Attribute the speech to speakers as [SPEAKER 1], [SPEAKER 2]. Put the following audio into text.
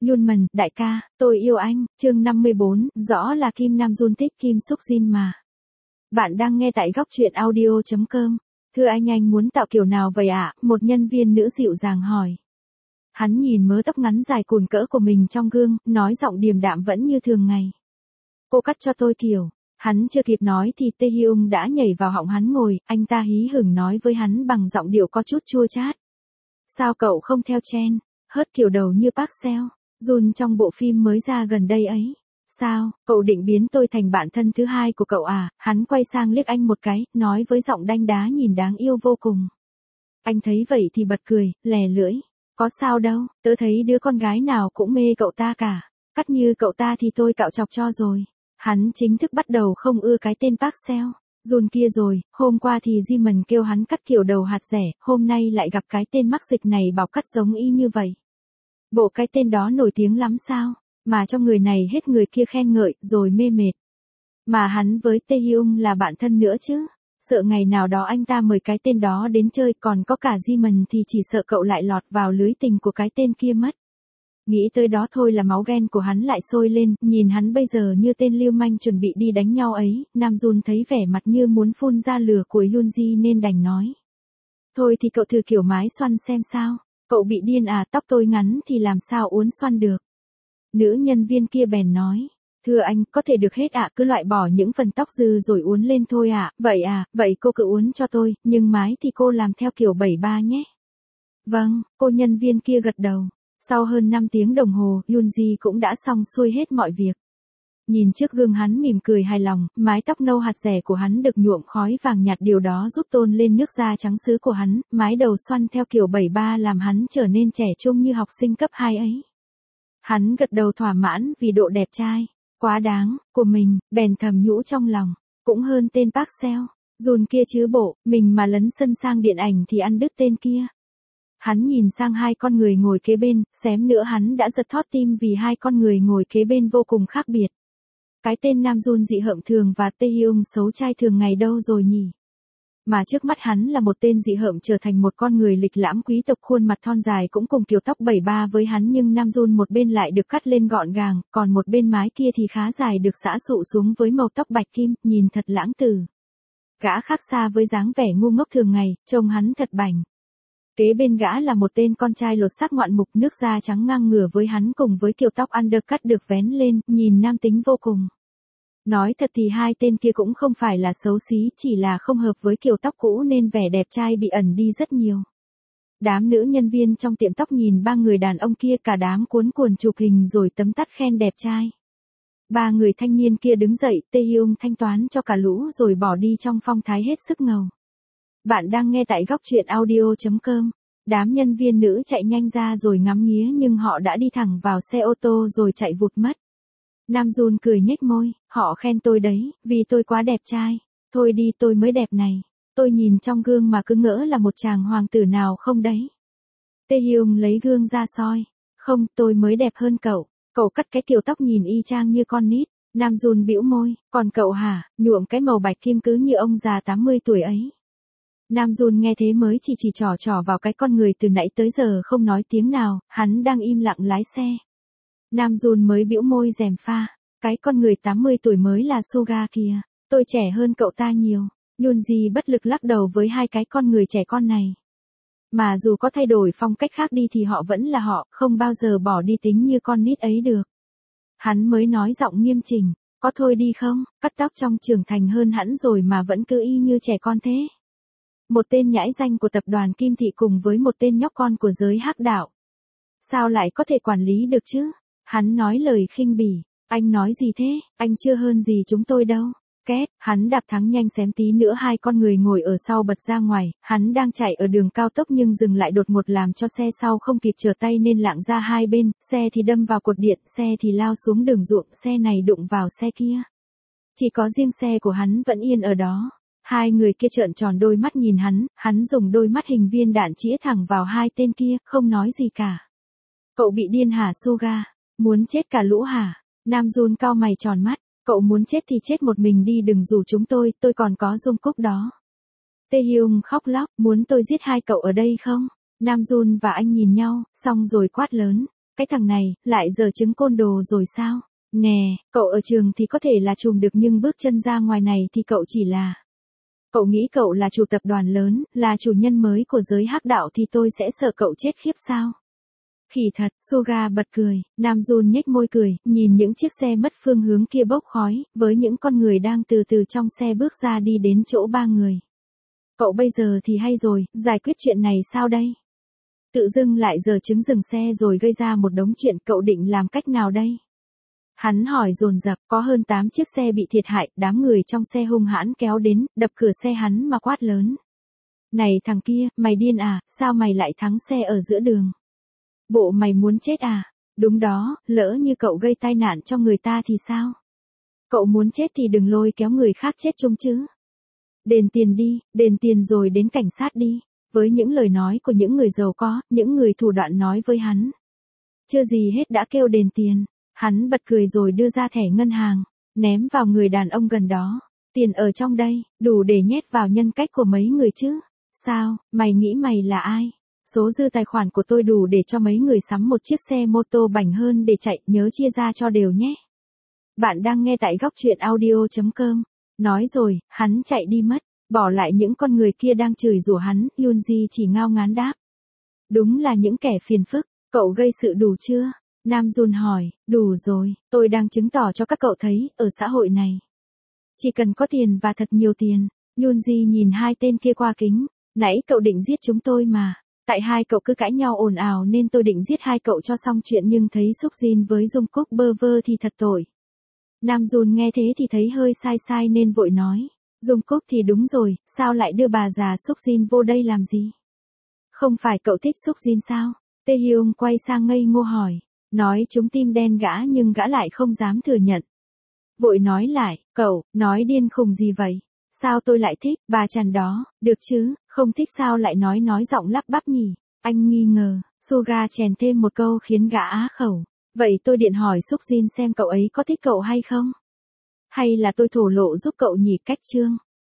[SPEAKER 1] Yunman, đại ca, tôi yêu anh, chương 54, rõ là Kim Nam Jun thích Kim Suk Jin mà. Bạn đang nghe tại góc truyện audio.com. Thưa anh muốn tạo kiểu nào vậy ạ? Một nhân viên nữ dịu dàng hỏi. Hắn nhìn mớ tóc ngắn dài cùn cỡ của mình trong gương, nói giọng điềm đạm vẫn như thường ngày. Cô cắt cho tôi kiểu. Hắn chưa kịp nói thì Tae Hyung đã nhảy vào họng hắn ngồi, anh ta hí hửng nói với hắn bằng giọng điệu có chút chua chát. Sao cậu không theo trend, hớt kiểu đầu như Park Seo Joon trong bộ phim mới ra gần đây ấy? Sao, cậu định biến tôi thành bạn thân thứ hai của cậu à? Hắn quay sang liếc anh một cái, nói với giọng đanh đá nhìn đáng yêu vô cùng. Anh thấy vậy thì bật cười, lè lưỡi. Có sao đâu, tớ thấy đứa con gái nào cũng mê cậu ta cả. Cắt như cậu ta thì tôi cạo chọc cho rồi. Hắn chính thức bắt đầu không ưa cái tên Park Seo Joon kia rồi, hôm qua thì Jimin kêu hắn cắt kiểu đầu hạt rẻ, hôm nay lại gặp cái tên mắc dịch này bảo cắt giống y như vậy. Bộ cái tên đó nổi tiếng lắm sao, mà cho người này hết người kia khen ngợi, rồi mê mệt. Mà hắn với Tae Hyung là bạn thân nữa chứ, sợ ngày nào đó anh ta mời cái tên đó đến chơi, còn có cả Jimin thì chỉ sợ cậu lại lọt vào lưới tình của cái tên kia mất. Nghĩ tới đó thôi là máu ghen của hắn lại sôi lên, nhìn hắn bây giờ như tên lưu manh chuẩn bị đi đánh nhau ấy, Nam Jun thấy vẻ mặt như muốn phun ra lửa của Yoonji nên đành nói. Thôi thì cậu thử kiểu mái xoăn xem sao, cậu bị điên à, tóc tôi ngắn thì làm sao uốn xoăn được. Nữ nhân viên kia bèn nói, thưa anh, có thể được hết ạ, cứ loại bỏ những phần tóc dư rồi uốn lên thôi ạ, vậy cô cứ uốn cho tôi, nhưng mái thì cô làm theo kiểu 73 nhé. Vâng, cô nhân viên kia gật đầu. Sau hơn 5 tiếng đồng hồ, Yoonji cũng đã xong xuôi hết mọi việc. Nhìn trước gương hắn mỉm cười hài lòng, mái tóc nâu hạt rẻ của hắn được nhuộm khói vàng nhạt, điều đó giúp tôn lên nước da trắng sứ của hắn, mái đầu xoăn theo kiểu 73 làm hắn trở nên trẻ trung như học sinh cấp 2 ấy. Hắn gật đầu thỏa mãn vì độ đẹp trai, quá đáng, của mình, bèn thầm nhủ trong lòng, cũng hơn tên Park Seo Joon kia chứ bộ, mình mà lấn sân sang điện ảnh thì ăn đứt tên kia. Hắn nhìn sang hai con người ngồi kế bên, xém nữa hắn đã giật thót tim vì hai con người ngồi kế bên vô cùng khác biệt. Cái tên Nam Jun dị hợm thường và Tae Hyung xấu trai thường ngày đâu rồi nhỉ? Mà trước mắt hắn là một tên dị hợm trở thành một con người lịch lãm quý tộc, khuôn mặt thon dài cũng cùng kiểu tóc 73 với hắn, nhưng Nam Jun một bên lại được cắt lên gọn gàng, còn một bên mái kia thì khá dài được xõa sụ xuống với màu tóc bạch kim, nhìn thật lãng tử. Gã khác xa với dáng vẻ ngu ngốc thường ngày, trông hắn thật bảnh. Kế bên gã là một tên con trai lột xác ngoạn mục, nước da trắng ngang ngửa với hắn cùng với kiểu tóc undercut được vén lên, nhìn nam tính vô cùng. Nói thật thì hai tên kia cũng không phải là xấu xí, chỉ là không hợp với kiểu tóc cũ nên vẻ đẹp trai bị ẩn đi rất nhiều. Đám nữ nhân viên trong tiệm tóc nhìn ba người đàn ông kia, cả đám cuốn cuồng chụp hình rồi tấm tắt khen đẹp trai. Ba người thanh niên kia đứng dậy, Tae Hyung thanh toán cho cả lũ rồi bỏ đi trong phong thái hết sức ngầu. Bạn đang nghe tại góc truyện audio.com. Đám nhân viên nữ chạy nhanh ra rồi ngắm nghía nhưng họ đã đi thẳng vào xe ô tô rồi chạy vụt mất. Nam Jun cười nhếch môi, họ khen tôi đấy, vì tôi quá đẹp trai. Thôi đi, tôi mới đẹp này. Tôi nhìn trong gương mà cứ ngỡ là một chàng hoàng tử nào không đấy. Tae Hyung lấy gương ra soi. Không, tôi mới đẹp hơn cậu. Cậu cắt cái kiểu tóc nhìn y chang như con nít. Nam Jun bĩu môi, còn cậu hả, nhuộm cái màu bạch kim cứ như ông già 80 tuổi ấy. Nam Jun nghe thế mới chỉ trỏ vào cái con người từ nãy tới giờ không nói tiếng nào, hắn đang im lặng lái xe. Nam Jun mới bĩu môi gièm pha, cái con người 80 tuổi mới là Suga kìa, tôi trẻ hơn cậu ta nhiều. Yoonji bất lực lắc đầu với hai cái con người trẻ con này. Mà dù có thay đổi phong cách khác đi thì họ vẫn là họ, không bao giờ bỏ đi tính như con nít ấy được. Hắn mới nói giọng nghiêm chỉnh, có thôi đi không, cắt tóc trong trưởng thành hơn hẳn rồi mà vẫn cứ y như trẻ con thế. Một tên nhãi danh của tập đoàn Kim Thị cùng với một tên nhóc con của giới hắc đạo. Sao lại có thể quản lý được chứ? Hắn nói lời khinh bỉ. Anh nói gì thế? Anh chưa hơn gì chúng tôi đâu. Két, hắn đạp thắng nhanh xém tí nữa hai con người ngồi ở sau bật ra ngoài. Hắn đang chạy ở đường cao tốc nhưng dừng lại đột ngột làm cho xe sau không kịp trở tay nên lạng ra hai bên. Xe thì đâm vào cột điện, xe thì lao xuống đường ruộng, xe này đụng vào xe kia. Chỉ có riêng xe của hắn vẫn yên ở đó. Hai người kia trợn tròn đôi mắt nhìn hắn dùng đôi mắt hình viên đạn chĩa thẳng vào hai tên kia, không nói gì cả. Cậu bị điên hả Suga? Muốn chết cả lũ hả? Nam Jun cau mày tròn mắt, cậu muốn chết thì chết một mình đi, đừng rủ chúng tôi còn có Dung Cúc đó. Tae Hyung khóc lóc, muốn tôi giết hai cậu ở đây không? Nam Jun và anh nhìn nhau, xong rồi quát lớn. cái thằng này, lại giở trứng côn đồ rồi sao? Nè, cậu ở trường thì có thể là trùm được nhưng bước chân ra ngoài này thì cậu chỉ là... Cậu nghĩ cậu là chủ tập đoàn lớn, là chủ nhân mới của giới hắc đạo thì tôi sẽ sợ cậu chết khiếp sao? Khỉ thật, Suga bật cười, Nam Jun nhếch môi cười, nhìn những chiếc xe mất phương hướng kia bốc khói, với những con người đang từ từ trong xe bước ra đi đến chỗ ba người. Cậu bây giờ thì hay rồi, giải quyết chuyện này sao đây? Tự dưng lại giở trứng dừng xe rồi gây ra một đống chuyện, cậu định làm cách nào đây? Hắn hỏi dồn dập, có hơn 8 chiếc xe bị thiệt hại, đám người trong xe hung hãn kéo đến, đập cửa xe hắn mà quát lớn. Này thằng kia, mày điên à, sao mày lại thắng xe ở giữa đường? Bộ mày muốn chết à? Đúng đó, lỡ như cậu gây tai nạn cho người ta thì sao? Cậu muốn chết thì đừng lôi kéo người khác chết chung chứ. Đền tiền đi, đền tiền rồi đến cảnh sát đi. Với những lời nói của những người giàu có, những người thủ đoạn nói với hắn. Chưa gì hết đã kêu đền tiền. Hắn bật cười rồi đưa ra thẻ ngân hàng, ném vào người đàn ông gần đó. Tiền ở trong đây, đủ để nhét vào nhân cách của mấy người chứ. Sao, mày nghĩ mày là ai? Số dư tài khoản của tôi đủ để cho mấy người sắm một chiếc xe mô tô bảnh hơn để chạy, nhớ chia ra cho đều nhé. Bạn đang nghe tại góc truyện audio.com. Nói rồi, hắn chạy đi mất, bỏ lại những con người kia đang chửi rủa hắn, Yunji chỉ ngao ngán đáp. Đúng là những kẻ phiền phức, cậu gây sự đủ chưa? Nam Jun hỏi, đủ rồi, tôi đang chứng tỏ cho các cậu thấy, ở xã hội này. Chỉ cần có tiền và thật nhiều tiền. Yunji nhìn hai tên kia qua kính, nãy cậu định giết chúng tôi mà. Tại hai cậu cứ cãi nhau ồn ào nên tôi định giết hai cậu cho xong chuyện nhưng thấy Súc Jin với Dung Cúc bơ vơ thì thật tội. Nam Jun nghe thế thì thấy hơi sai sai nên vội nói. Dung Cúc thì đúng rồi, sao lại đưa bà già Súc Jin vô đây làm gì? Không phải cậu thích Súc Jin sao? Tae Hyung quay sang ngây ngô hỏi. Nói chúng tim đen gã nhưng gã lại không dám thừa nhận. Vội nói lại, cậu, nói điên khùng gì vậy? Sao tôi lại thích, bà chằn đó, được chứ, không thích sao lại nói giọng lắp bắp nhỉ? Anh nghi ngờ, Suga chèn thêm một câu khiến gã á khẩu. Vậy tôi điện hỏi Súc Jin xem cậu ấy có thích cậu hay không? Hay là tôi thổ lộ giúp cậu nhỉ? Cách chương